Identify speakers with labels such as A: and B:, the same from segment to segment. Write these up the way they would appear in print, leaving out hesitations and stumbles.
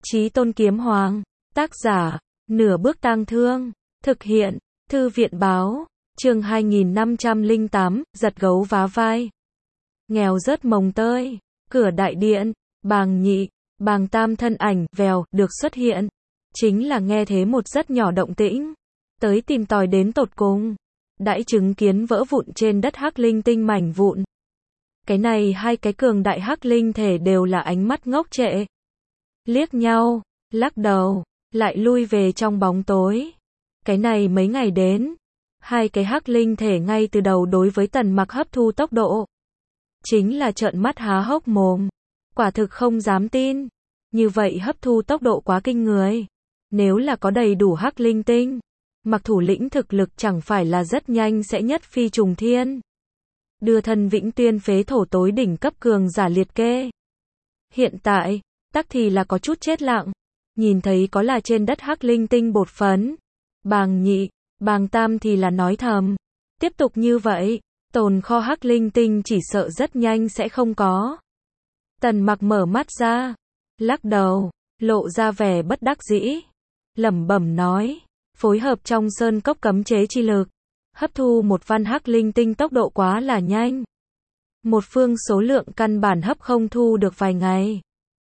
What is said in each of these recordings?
A: Chí Tôn Kiếm Hoàng. Tác giả, Nửa Bước Tang Thương. Thực hiện, Thư viện báo. Chương 2508, giật gấu vá vai. Nghèo rớt mồng tơi. Cửa đại điện, Bàng Nhị, Bàng Tam thân ảnh, vèo, được xuất hiện. Chính là nghe thế một rất nhỏ động tĩnh. Tới tìm tòi đến tột cùng. Đãi chứng kiến vỡ vụn trên đất hắc linh tinh mảnh vụn. Cái này hai cái cường đại hắc linh thể đều là ánh mắt ngốc trệ. Liếc nhau, lắc đầu, lại lui về trong bóng tối. Cái này mấy ngày đến, hai cái hắc linh thể ngay từ đầu đối với Tần Mặc hấp thu tốc độ. Chính là trợn mắt há hốc mồm. Quả thực không dám tin. Như vậy hấp thu tốc độ quá kinh người. Nếu là có đầy đủ hắc linh tinh, Mặc thủ lĩnh thực lực chẳng phải là rất nhanh sẽ nhất phi trùng thiên. Đưa thân Vĩnh Tuyên phế thổ tối đỉnh cấp cường giả liệt kê. Hiện tại, tắc thì là có chút chết lặng. Nhìn thấy có là trên đất hắc linh tinh bột phấn. Bàng Nhị, Bàng Tam thì là nói thầm. Tiếp tục như vậy, tồn kho hắc linh tinh chỉ sợ rất nhanh sẽ không có. Tần Mặc mở mắt ra, lắc đầu, lộ ra vẻ bất đắc dĩ. Lẩm bẩm nói, phối hợp trong sơn cốc cấm chế chi lực. Hấp thu một văn hắc linh tinh tốc độ quá là nhanh. Một phương số lượng căn bản hấp không thu được vài ngày.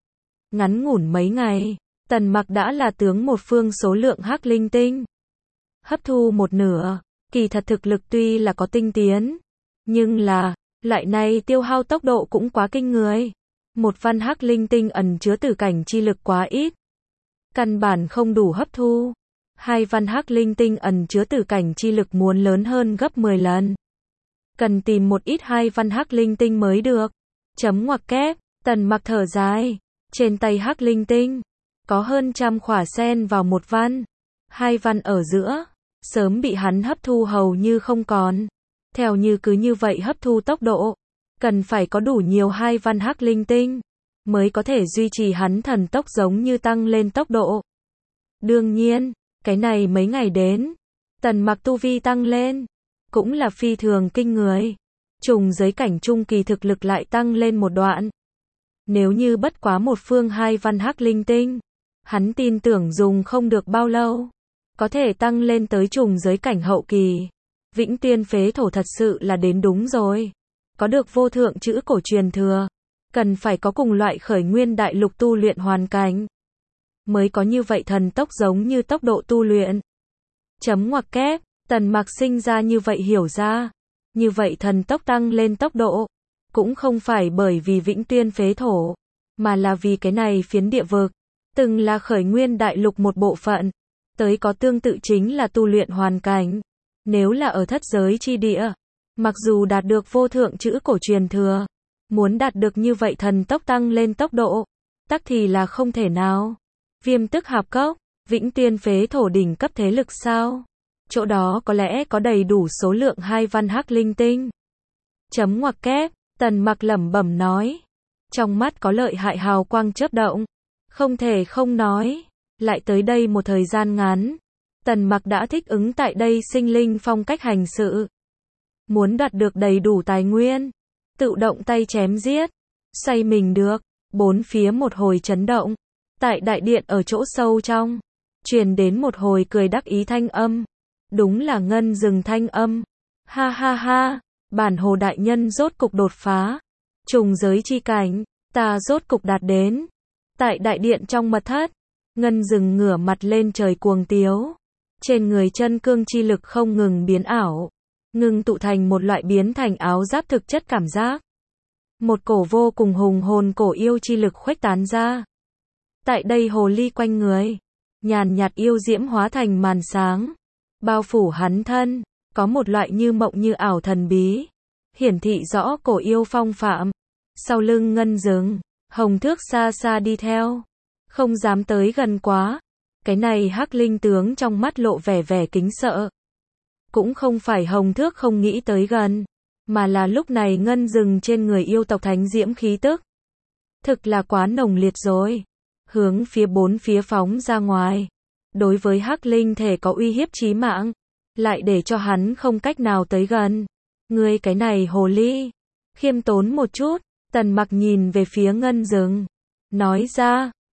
A: Ngắn ngủn mấy ngày, Tần Mặc đã là tướng một phương số lượng hắc linh tinh. Hấp thu một nửa, kỳ thật thực lực tuy là có tinh tiến. Nhưng là, loại này tiêu hao tốc độ cũng quá kinh người. Một văn hắc linh tinh ẩn chứa tử cảnh chi lực quá ít. Căn bản không đủ hấp thu. Hai văn hắc linh tinh ẩn chứa tử cảnh chi lực muốn lớn hơn gấp 10 lần. Cần tìm một ít hai văn hắc linh tinh mới được. Chấm ngoặc kép, Tần Mặc thở dài. Trên tay hắc linh tinh, có hơn trăm khỏa sen vào một văn. Hai văn ở giữa, sớm bị hắn hấp thu hầu như không còn. Theo như cứ như vậy hấp thu tốc độ, cần phải có đủ nhiều hai văn hắc linh tinh, mới có thể duy trì hắn thần tốc giống như tăng lên tốc độ. Đương nhiên, cái này mấy ngày đến, Tần Mặc tu vi tăng lên, cũng là phi thường kinh người. Trùng giới cảnh trung kỳ thực lực lại tăng lên một đoạn. Nếu như bất quá một phương hai văn hắc linh tinh, hắn tin tưởng dùng không được bao lâu, có thể tăng lên tới trùng giới cảnh hậu kỳ. Vĩnh Tuyên phế thổ thật sự là đến đúng rồi. Có được vô thượng chữ cổ truyền thừa, cần phải có cùng loại khởi nguyên đại lục tu luyện hoàn cảnh, mới có như vậy thần tốc giống như tốc độ tu luyện. Chấm ngoặc kép, Tần Mặc sinh ra như vậy hiểu ra. Như vậy thần tốc tăng lên tốc độ, cũng không phải bởi vì Vĩnh Tuyên phế thổ, mà là vì cái này phiến địa vực, từng là khởi nguyên đại lục một bộ phận, tới có tương tự chính là tu luyện hoàn cảnh. Nếu là ở thất giới chi địa, mặc dù đạt được vô thượng chữ cổ truyền thừa, muốn đạt được như vậy thần tốc tăng lên tốc độ, tắc thì là không thể nào. Viêm tức hạp cốc, Vĩnh Tuyên phế thổ đỉnh cấp thế lực sao? Chỗ đó có lẽ có đầy đủ số lượng hai văn hắc linh tinh. Chấm ngoặc kép, Tần Mặc lẩm bẩm nói. Trong mắt có lợi hại hào quang chớp động. Không thể không nói. Lại tới đây một thời gian ngắn, Tần Mặc đã thích ứng tại đây sinh linh phong cách hành sự. Muốn đạt được đầy đủ tài nguyên, tự động tay chém giết, xoay mình được. Bốn phía một hồi chấn động. Tại đại điện ở chỗ sâu trong, truyền đến một hồi cười đắc ý thanh âm. Đúng là Ngân Dừng thanh âm. Ha ha ha, bản hồ đại nhân rốt cục đột phá. Trùng giới chi cảnh, ta rốt cục đạt đến. Tại đại điện trong mật thất, Ngân Dừng ngửa mặt lên trời cuồng tiếu. Trên người chân cương chi lực không ngừng biến ảo, ngưng tụ thành một loại biến thành áo giáp thực chất cảm giác. Một cổ vô cùng hùng hồn cổ yêu chi lực khuếch tán ra. Tại đây hồ ly quanh người, nhàn nhạt yêu diễm hóa thành màn sáng, bao phủ hắn thân, có một loại như mộng như ảo thần bí, hiển thị rõ cổ yêu phong phạm. Sau lưng Ngân Dừng, Hồng Thước xa xa đi theo, không dám tới gần quá. Cái này hắc linh tướng trong mắt lộ vẻ vẻ kính sợ. Cũng không phải Hồng Thước không nghĩ tới gần, mà là lúc này Ngân Dừng trên người yêu tộc thánh diễm khí tức. Thực là quá nồng liệt rồi. Hướng phía bốn phía phóng ra ngoài. Đối với hắc linh thể có uy hiếp chí mạng, lại để cho hắn không cách nào tới gần. Ngươi cái này hồ ly, khiêm tốn một chút. Tần Mặc nhìn về phía Ngân Dừng, nói ra,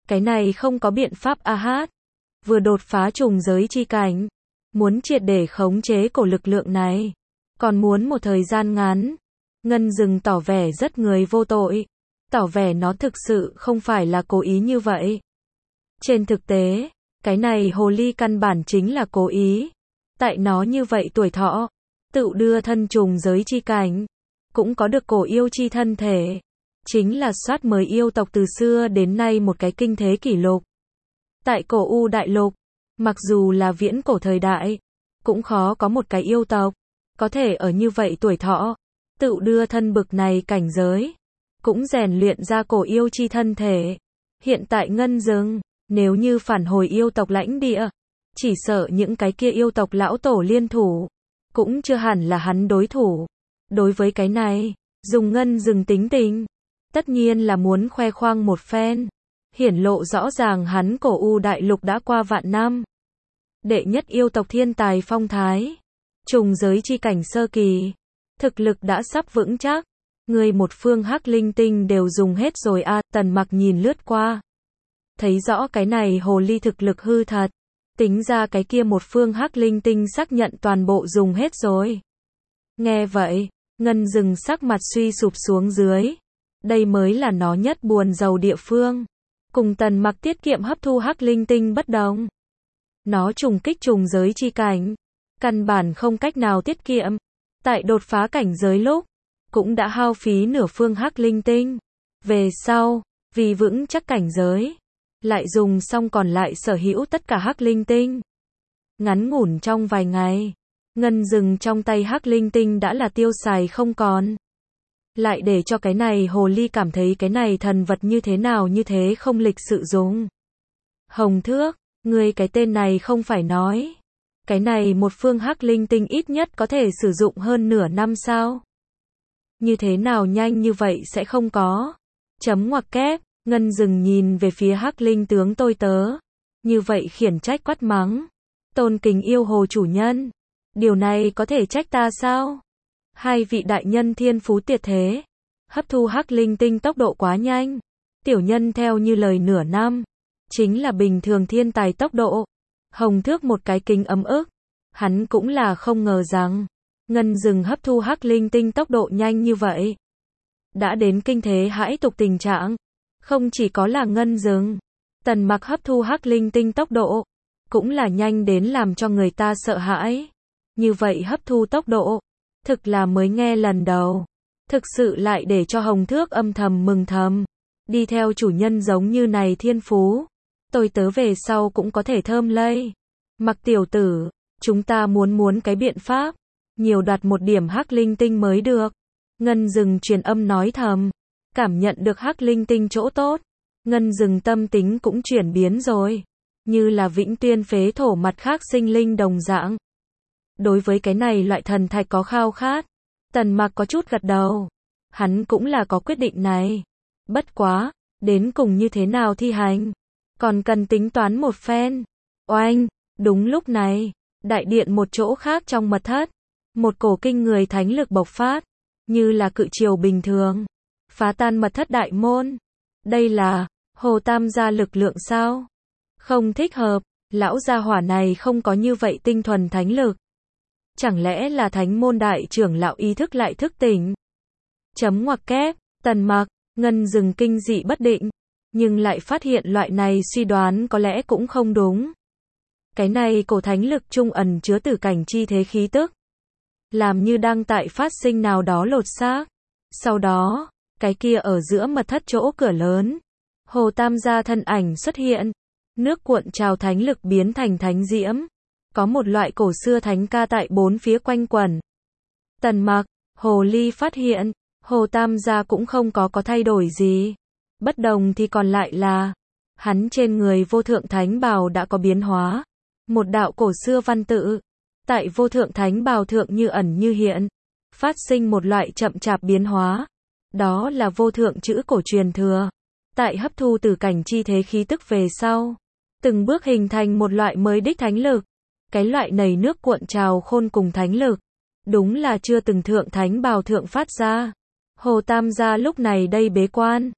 A: Cái này không có biện pháp a hát. Vừa đột phá trùng giới chi cảnh, muốn triệt để khống chế cổ lực lượng này, còn muốn một thời gian ngắn. Ngân Dừng tỏ vẻ rất người vô tội, tỏ vẻ nó thực sự không phải là cố ý như vậy. Trên thực tế, cái này hồ ly căn bản chính là cố ý. Tại nó như vậy tuổi thọ, tự đưa thân trùng giới chi cảnh, cũng có được cổ yêu chi thân thể. Chính là soát mới yêu tộc từ xưa đến nay một cái kinh thế kỷ lục. Tại cổ U đại lục, mặc dù là viễn cổ thời đại, cũng khó có một cái yêu tộc có thể ở như vậy tuổi thọ, tự đưa thân bực này cảnh giới, cũng rèn luyện ra cổ yêu chi thân thể. Hiện tại Ngân Dừng, nếu như phản hồi yêu tộc lãnh địa, chỉ sợ những cái kia yêu tộc lão tổ liên thủ, cũng chưa hẳn là hắn đối thủ. Đối với cái này, dùng Ngân Dừng tính tình, tất nhiên là muốn khoe khoang một phen, hiển lộ rõ ràng hắn cổ U đại lục đã qua vạn năm. Đệ nhất yêu tộc thiên tài phong thái, trùng giới chi cảnh sơ kỳ, thực lực đã sắp vững chắc. Người một phương hắc linh tinh đều dùng hết rồi a. Tần Mặc nhìn lướt qua, thấy rõ cái này hồ ly thực lực hư thật, tính ra cái kia một phương hắc linh tinh xác nhận toàn bộ dùng hết rồi. Nghe vậy, Ngân Dừng sắc mặt suy sụp xuống dưới. Đây mới là nó nhất buồn rầu địa phương. Cùng Tần Mặc tiết kiệm hấp thu hắc linh tinh bất đồng. Nó trùng kích trùng giới chi cảnh, căn bản không cách nào tiết kiệm. Tại đột phá cảnh giới lúc, cũng đã hao phí nửa phương hắc linh tinh. Về sau, vì vững chắc cảnh giới, lại dùng xong còn lại sở hữu tất cả hắc linh tinh. Ngắn ngủn trong vài ngày, Ngân Dừng trong tay hắc linh tinh đã là tiêu xài không còn. Lại để cho cái này hồ ly cảm thấy cái này thần vật như thế nào như thế không lịch sự dùng. Hồng Thước, ngươi cái tên này không phải nói, cái này một phương hắc linh tinh ít nhất có thể sử dụng hơn nửa năm sao? Như thế nào nhanh như vậy sẽ không có? Chấm ngoặc kép, Ngân Dừng nhìn về phía hắc linh tướng tôi tớ. Như vậy khiển trách quát mắng. Tôn kính yêu hồ chủ nhân. Điều này có thể trách ta sao? Hai vị đại nhân thiên phú tuyệt thế, hấp thu hắc linh tinh tốc độ quá nhanh. Tiểu nhân theo như lời nửa năm, chính là bình thường thiên tài tốc độ. Hồng Thước một cái kính ấm ức. Hắn cũng là không ngờ rằng, Ngân Dừng hấp thu hắc linh tinh tốc độ nhanh như vậy. Đã đến kinh thế hãi tục tình trạng. Không chỉ có là Ngân Dừng, Tần Mặc hấp thu hắc linh tinh tốc độ, cũng là nhanh đến làm cho người ta sợ hãi. Như vậy hấp thu tốc độ, thực là mới nghe lần đầu. Thực sự lại để cho Hồng Thước âm thầm mừng thầm. Đi theo chủ nhân giống như này thiên phú, tôi tớ về sau cũng có thể thơm lây. Mặc tiểu tử, chúng ta muốn cái biện pháp, nhiều đoạt một điểm hắc linh tinh mới được. Ngân Dừng truyền âm nói thầm, cảm nhận được hắc linh tinh chỗ tốt. Ngân Dừng tâm tính cũng chuyển biến rồi, như là Vĩnh Tuyên phế thổ mặt khác sinh linh đồng dạng. Đối với cái này loại thần thạch có khao khát, Tần Mặc có chút gật đầu. Hắn cũng là có quyết định này. Bất quá, đến cùng như thế nào thi hành, còn cần tính toán một phen. Oanh, đúng lúc này, đại điện một chỗ khác trong mật thất, một cổ kinh người thánh lực bộc phát, như là cự triều bình thường, phá tan mật thất đại môn. Đây là Hồ Tam gia lực lượng sao? Không thích hợp, lão gia hỏa này không có như vậy tinh thuần thánh lực. Chẳng lẽ là thánh môn đại trưởng lão ý thức lại thức tỉnh? Chấm ngoặc kép, Tần Mặc, Ngân Dừng kinh dị bất định, nhưng lại phát hiện loại này suy đoán có lẽ cũng không đúng. Cái này cổ thánh lực trung ẩn chứa tử cảnh chi thế khí tức, làm như đang tại phát sinh nào đó lột xác. Sau đó, cái kia ở giữa mật thất chỗ cửa lớn, Hồ Tam gia thân ảnh xuất hiện, nước cuộn trào thánh lực biến thành thánh diễm, có một loại cổ xưa thánh ca tại bốn phía quanh quẩn. Tần Mặc, hồ ly phát hiện, Hồ Tam gia cũng không có thay đổi gì. Bất đồng thì còn lại là, hắn trên người vô thượng thánh bào đã có biến hóa. Một đạo cổ xưa văn tự, tại vô thượng thánh bào thượng như ẩn như hiện, phát sinh một loại chậm chạp biến hóa. Đó là vô thượng chữ cổ truyền thừa. Tại hấp thu từ cảnh chi thế khí tức về sau, từng bước hình thành một loại mới đích thánh lực. Cái loại này nước cuộn trào khôn cùng thánh lực, đúng là chưa từng thượng thánh bào thượng phát ra. Hồ Tam gia lúc này đây bế quan,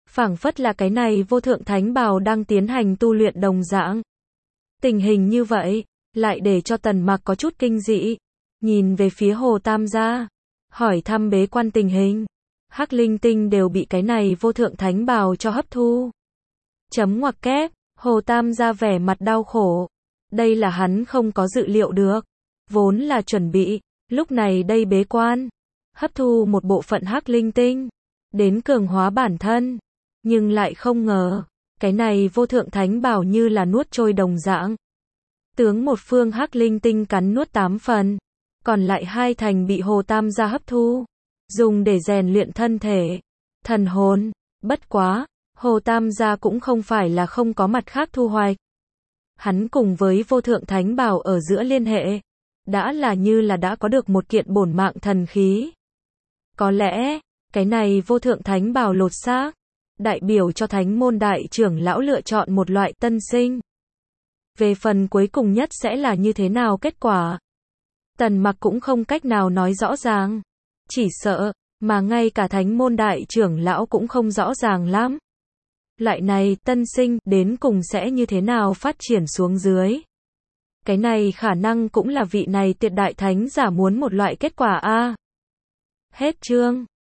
A: Phảng phất là cái này vô thượng thánh bào đang tiến hành tu luyện đồng dạng. Tình hình như vậy, lại để cho Tần Mặc có chút kinh dị. Nhìn về phía Hồ Tam gia, hỏi thăm bế quan tình hình. Hắc linh tinh đều bị cái này vô thượng thánh bào cho hấp thu. Chấm ngoặc kép, Hồ Tam gia vẻ mặt đau khổ. Đây là hắn không có dự liệu được. Vốn là chuẩn bị, lúc này đây bế quan, hấp thu một bộ phận hắc linh tinh, đến cường hóa bản thân. Nhưng lại không ngờ, cái này vô thượng thánh bào như là nuốt trôi đồng dạng. Tướng một phương hắc linh tinh cắn nuốt 8 phần, còn lại 2 thành bị Hồ Tam gia hấp thu, dùng để rèn luyện thân thể, thần hồn. Bất quá, Hồ Tam gia cũng không phải là không có mặt khác thu hoạch. Hắn cùng với vô thượng thánh bào ở giữa liên hệ, đã là như là đã có được một kiện bổn mạng thần khí. Có lẽ, cái này vô thượng thánh bào lột xác, đại biểu cho thánh môn đại trưởng lão lựa chọn một loại tân sinh. Về phần cuối cùng nhất sẽ là như thế nào kết quả, Tần Mặc cũng không cách nào nói rõ ràng. Chỉ sợ, mà ngay cả thánh môn đại trưởng lão cũng không rõ ràng lắm. Loại này, tân sinh, đến cùng sẽ như thế nào phát triển xuống dưới. Cái này khả năng cũng là vị này tuyệt đại thánh giả muốn một loại kết quả a. Hết chương.